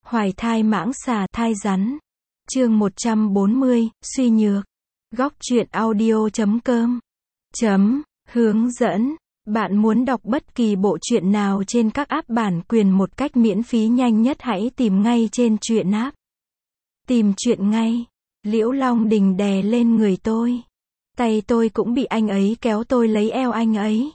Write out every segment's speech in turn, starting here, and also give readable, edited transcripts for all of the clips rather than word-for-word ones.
Hoài thai mãng xà thai rắn. Chương 140, suy nhược. Góc truyện audio.com. Hướng dẫn. Bạn muốn đọc bất kỳ bộ truyện nào trên các app bản quyền một cách miễn phí nhanh nhất, hãy tìm ngay trên truyện app. Tìm truyện ngay. Liễu Long Đình đè lên người tôi. Tay tôi cũng bị anh ấy kéo, tôi lấy eo anh ấy.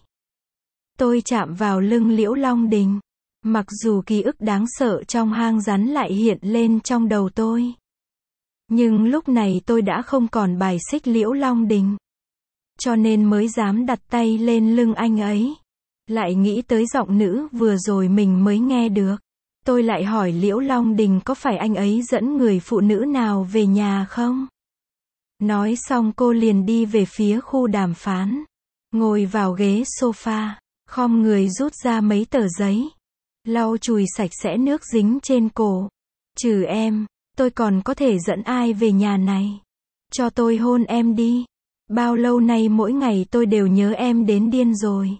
Tôi chạm vào lưng Liễu Long Đình. Mặc dù ký ức đáng sợ trong hang rắn lại hiện lên trong đầu tôi, nhưng lúc này tôi đã không còn bài xích Liễu Long Đình, cho nên mới dám đặt tay lên lưng anh ấy. Lại nghĩ tới giọng nữ vừa rồi mình mới nghe được. Tôi lại hỏi Liễu Long Đình có phải anh ấy dẫn người phụ nữ nào về nhà không? Nói xong cô liền đi về phía khu đàm phán. Ngồi vào ghế sofa, khom người rút ra mấy tờ giấy. Lau chùi sạch sẽ nước dính trên cổ. Trừ em, tôi còn có thể dẫn ai về nhà này? Cho tôi hôn em đi. Bao lâu nay mỗi ngày tôi đều nhớ em đến điên rồi.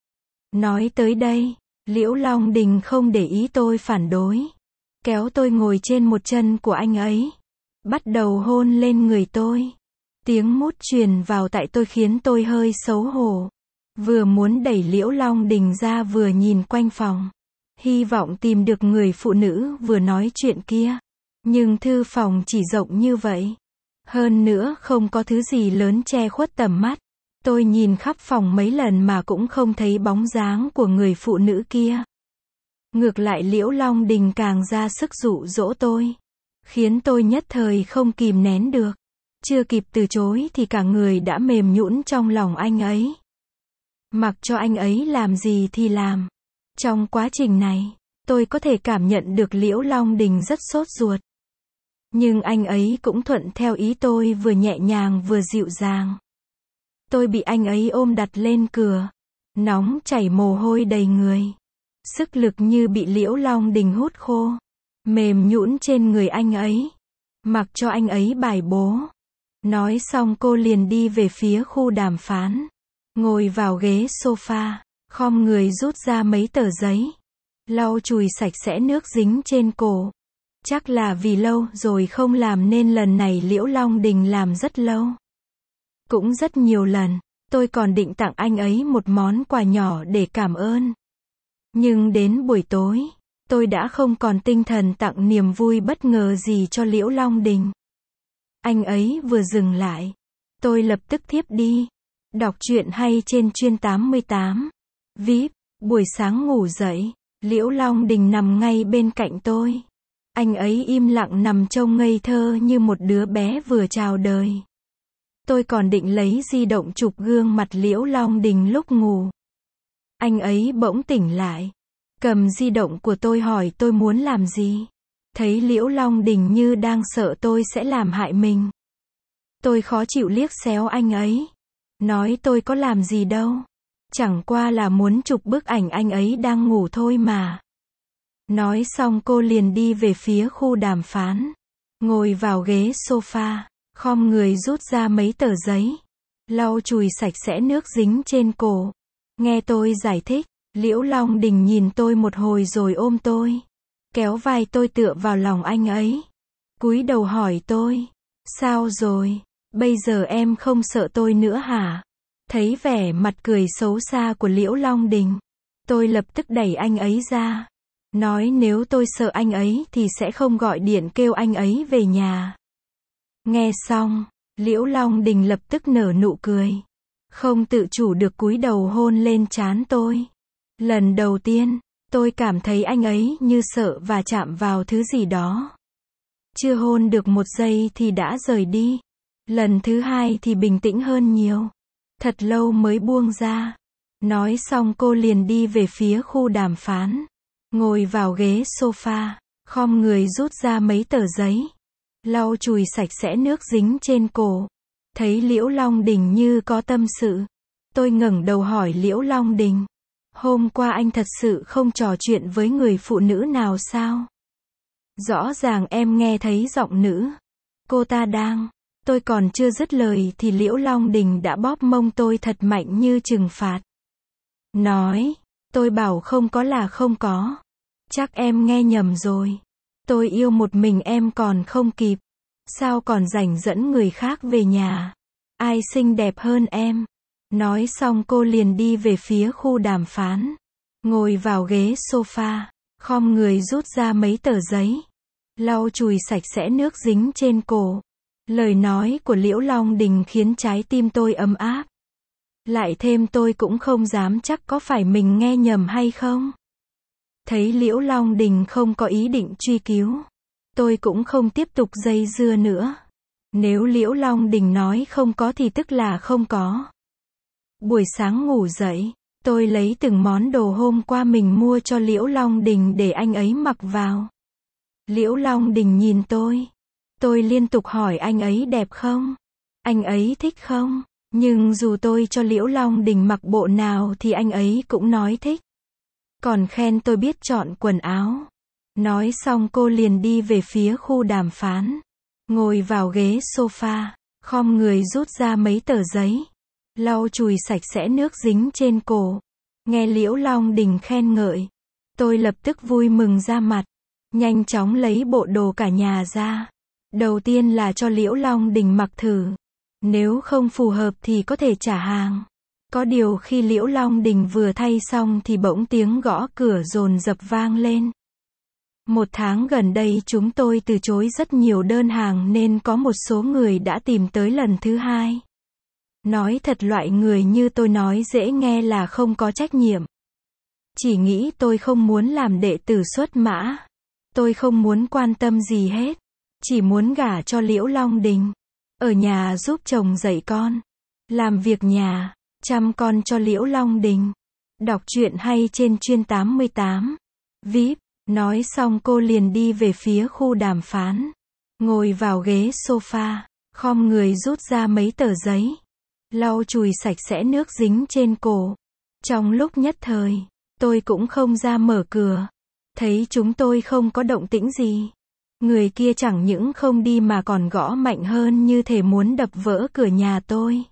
Nói tới đây, Liễu Long Đình không để ý tôi phản đối. Kéo tôi ngồi trên một chân của anh ấy. Bắt đầu hôn lên người tôi. Tiếng mút truyền vào tai tôi khiến tôi hơi xấu hổ. Vừa muốn đẩy Liễu Long Đình ra vừa nhìn quanh phòng. Hy vọng tìm được người phụ nữ vừa nói chuyện kia. Nhưng thư phòng chỉ rộng như vậy. Hơn nữa không có thứ gì lớn che khuất tầm mắt. Tôi nhìn khắp phòng mấy lần mà cũng không thấy bóng dáng của người phụ nữ kia. Ngược lại Liễu Long Đình càng ra sức dụ dỗ tôi, khiến tôi nhất thời không kìm nén được. Chưa kịp từ chối thì cả người đã mềm nhũn trong lòng anh ấy. Mặc cho anh ấy làm gì thì làm. Trong quá trình này, tôi có thể cảm nhận được Liễu Long Đình rất sốt ruột. Nhưng anh ấy cũng thuận theo ý tôi, vừa nhẹ nhàng vừa dịu dàng. Tôi bị anh ấy ôm đặt lên cửa. Nóng chảy mồ hôi đầy người. Sức lực như bị Liễu Long Đình hút khô. Mềm nhũn trên người anh ấy. Mặc cho anh ấy bài bố. Nói xong cô liền đi về phía khu đàm phán. Ngồi vào ghế sofa, khom người rút ra mấy tờ giấy. Lau chùi sạch sẽ nước dính trên cổ. Chắc là vì lâu rồi không làm nên lần này Liễu Long Đình làm rất lâu. Cũng rất nhiều lần. Tôi còn định tặng anh ấy một món quà nhỏ để cảm ơn. Nhưng đến buổi tối, tôi đã không còn tinh thần tặng niềm vui bất ngờ gì cho Liễu Long Đình. Anh ấy vừa dừng lại, tôi lập tức thiếp đi. Đọc truyện hay trên Chuyên 88. VIP. Buổi sáng ngủ dậy, Liễu Long Đình nằm ngay bên cạnh tôi. Anh ấy im lặng nằm trông ngây thơ như một đứa bé vừa chào đời. Tôi còn định lấy di động chụp gương mặt Liễu Long Đình lúc ngủ. Anh ấy bỗng tỉnh lại, cầm di động của tôi hỏi tôi muốn làm gì. Thấy Liễu Long Đình như đang sợ tôi sẽ làm hại mình. Tôi khó chịu liếc xéo anh ấy. Nói tôi có làm gì đâu. Chẳng qua là muốn chụp bức ảnh anh ấy đang ngủ thôi mà. Nói xong cô liền đi về phía khu đàm phán. Ngồi vào ghế sofa, khom người rút ra mấy tờ giấy. Lau chùi sạch sẽ nước dính trên cổ. Nghe tôi giải thích, Liễu Long Đình nhìn tôi một hồi rồi ôm tôi. Kéo vai tôi tựa vào lòng anh ấy. Cúi đầu hỏi tôi. Sao rồi? Bây giờ em không sợ tôi nữa hả? Thấy vẻ mặt cười xấu xa của Liễu Long Đình, tôi lập tức đẩy anh ấy ra. Nói nếu tôi sợ anh ấy thì sẽ không gọi điện kêu anh ấy về nhà. Nghe xong, Liễu Long Đình lập tức nở nụ cười. Không tự chủ được cúi đầu hôn lên trán tôi. Lần đầu tiên, tôi cảm thấy anh ấy như sợ và chạm vào thứ gì đó. Chưa hôn được một giây thì đã rời đi. Lần thứ hai thì bình tĩnh hơn nhiều. Thật lâu mới buông ra. Nói xong cô liền đi về phía khu đàm phán. Ngồi vào ghế sofa, khom người rút ra mấy tờ giấy. Lau chùi sạch sẽ nước dính trên cổ. Thấy Liễu Long Đình như có tâm sự. Tôi ngẩng đầu hỏi Liễu Long Đình. Hôm qua anh thật sự không trò chuyện với người phụ nữ nào sao? Rõ ràng em nghe thấy giọng nữ. Cô ta đang... Tôi còn chưa dứt lời thì Liễu Long Đình đã bóp mông tôi thật mạnh như trừng phạt. Nói, tôi bảo không có là không có. Chắc em nghe nhầm rồi. Tôi yêu một mình em còn không kịp. Sao còn rảnh dẫn người khác về nhà? Ai xinh đẹp hơn em? Nói xong cô liền đi về phía khu đàm phán. Ngồi vào ghế sofa, khom người rút ra mấy tờ giấy. Lau chùi sạch sẽ nước dính trên cổ. Lời nói của Liễu Long Đình khiến trái tim tôi ấm áp. Lại thêm tôi cũng không dám chắc có phải mình nghe nhầm hay không. Thấy Liễu Long Đình không có ý định truy cứu, tôi cũng không tiếp tục dây dưa nữa. Nếu Liễu Long Đình nói không có thì tức là không có. Buổi sáng ngủ dậy, tôi lấy từng món đồ hôm qua mình mua cho Liễu Long Đình để anh ấy mặc vào. Liễu Long Đình nhìn tôi. Tôi liên tục hỏi anh ấy đẹp không? Anh ấy thích không? Nhưng dù tôi cho Liễu Long Đình mặc bộ nào thì anh ấy cũng nói thích. Còn khen tôi biết chọn quần áo. Nói xong cô liền đi về phía khu đàm phán. Ngồi vào ghế sofa, khom người rút ra mấy tờ giấy. Lau chùi sạch sẽ nước dính trên cổ. Nghe Liễu Long Đình khen ngợi, tôi lập tức vui mừng ra mặt. Nhanh chóng lấy bộ đồ cả nhà ra. Đầu tiên là cho Liễu Long Đình mặc thử. Nếu không phù hợp thì có thể trả hàng. Có điều khi Liễu Long Đình vừa thay xong thì bỗng tiếng gõ cửa dồn dập vang lên. Một tháng gần đây chúng tôi từ chối rất nhiều đơn hàng nên có một số người đã tìm tới lần thứ hai. Nói thật loại người như tôi nói dễ nghe là không có trách nhiệm. Chỉ nghĩ tôi không muốn làm đệ tử xuất mã. Tôi không muốn quan tâm gì hết. Chỉ muốn gả cho Liễu Long Đình. Ở nhà giúp chồng dạy con. Làm việc nhà. Chăm con cho Liễu Long Đình. Đọc truyện hay trên Chuyên 88. VIP. Nói xong cô liền đi về phía khu đàm phán. Ngồi vào ghế sofa. Khom người rút ra mấy tờ giấy. Lau chùi sạch sẽ nước dính trên cổ. Trong lúc nhất thời, tôi cũng không ra mở cửa. Thấy chúng tôi không có động tĩnh gì. Người kia chẳng những không đi mà còn gõ mạnh hơn như thể muốn đập vỡ cửa nhà tôi.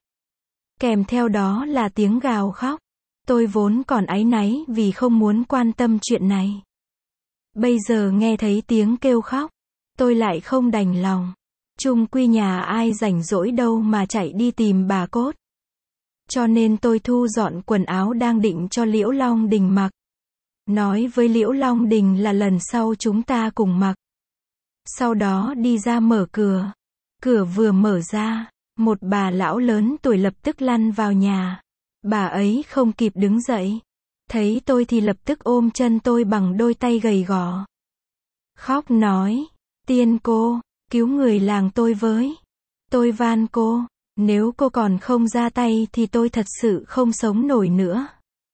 Kèm theo đó là tiếng gào khóc. Tôi vốn còn áy náy vì không muốn quan tâm chuyện này. Bây giờ nghe thấy tiếng kêu khóc, tôi lại không đành lòng. Chung quy nhà ai rảnh rỗi đâu mà chạy đi tìm bà cốt. Cho nên tôi thu dọn quần áo đang định cho Liễu Long Đình mặc. Nói với Liễu Long Đình là lần sau chúng ta cùng mặc. Sau đó đi ra mở cửa. Cửa vừa mở ra, một bà lão lớn tuổi lập tức lăn vào nhà. Bà ấy không kịp đứng dậy. Thấy tôi thì lập tức ôm chân tôi bằng đôi tay gầy gò. Khóc nói, tiên cô, cứu người làng tôi với. Tôi van cô, nếu cô còn không ra tay thì tôi thật sự không sống nổi nữa.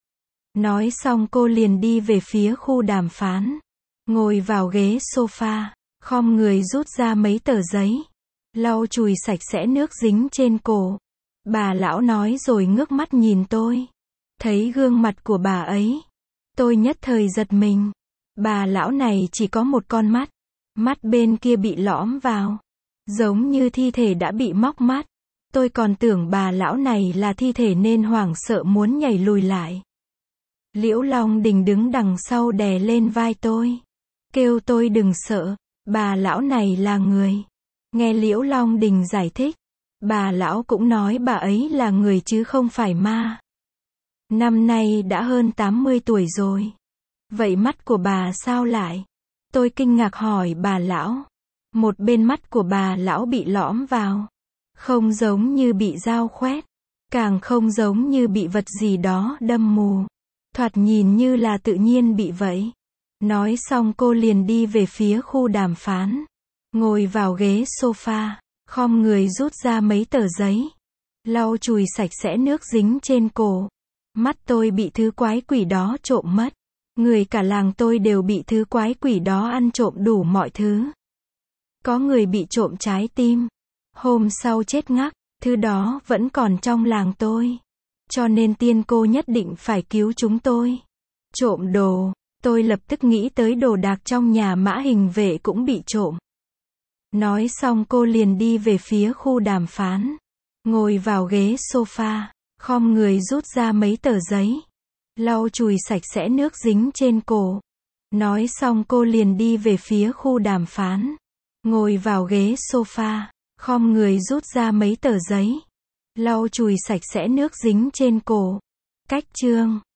Nói xong cô liền đi về phía khu đàm phán. Ngồi vào ghế sofa, khom người rút ra mấy tờ giấy. Lau chùi sạch sẽ nước dính trên cổ. Bà lão nói rồi ngước mắt nhìn tôi. Thấy gương mặt của bà ấy, tôi nhất thời giật mình. Bà lão này chỉ có một con mắt. Mắt bên kia bị lõm vào. Giống như thi thể đã bị móc mắt. Tôi còn tưởng bà lão này là thi thể nên hoảng sợ muốn nhảy lùi lại. Liễu Long Đình đứng đằng sau đè lên vai tôi. Kêu tôi đừng sợ, bà lão này là người. Nghe Liễu Long Đình giải thích, bà lão cũng nói bà ấy là người chứ không phải ma. Năm nay đã hơn 80 tuổi rồi. Vậy mắt của bà sao lại? Tôi kinh ngạc hỏi bà lão. Một bên mắt của bà lão bị lõm vào. Không giống như bị dao khoét. Càng không giống như bị vật gì đó đâm mù. Thoạt nhìn như là tự nhiên bị vậy. Nói xong cô liền đi về phía khu đàm phán. Ngồi vào ghế sofa, khom người rút ra mấy tờ giấy. Lau chùi sạch sẽ nước dính trên cổ. Mắt tôi bị thứ quái quỷ đó trộm mất. Người cả làng tôi đều bị thứ quái quỷ đó ăn trộm đủ mọi thứ. Có người bị trộm trái tim. Hôm sau chết ngắc, thứ đó vẫn còn trong làng tôi. Cho nên tiên cô nhất định phải cứu chúng tôi. Trộm đồ, tôi lập tức nghĩ tới đồ đạc trong nhà Mã Hình Vệ cũng bị trộm. Nói xong cô liền đi về phía khu đàm phán. Ngồi vào ghế sofa, khom người rút ra mấy tờ giấy. Lau chùi sạch sẽ nước dính trên cổ. Nói xong cô liền đi về phía khu đàm phán. Ngồi vào ghế sofa, khom người rút ra mấy tờ giấy. Lau chùi sạch sẽ nước dính trên cổ. Cách chương